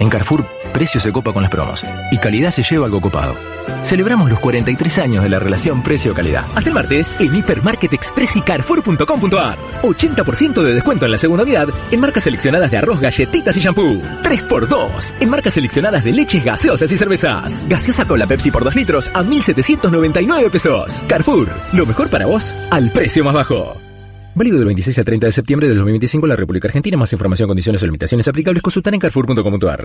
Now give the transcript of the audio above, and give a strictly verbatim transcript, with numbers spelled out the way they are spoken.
En Carrefour, precio se copa con las promos y calidad se lleva algo copado. Celebramos los cuarenta y tres años de la relación precio-calidad. Hasta el martes, en Hipermarket Express y Carrefour punto com punto a r. ochenta por ciento de descuento en la segunda unidad en marcas seleccionadas de arroz, galletitas y shampoo. tres por dos en marcas seleccionadas de leches, gaseosas y cervezas. Gaseosa Cola Pepsi por dos litros a mil setecientos noventa y nueve pesos. Carrefour, lo mejor para vos al precio más bajo. Válido del veintiséis al treinta de septiembre de dos mil veinticinco en la República Argentina. Más información, condiciones o limitaciones aplicables consultar en Carrefour punto com punto a r.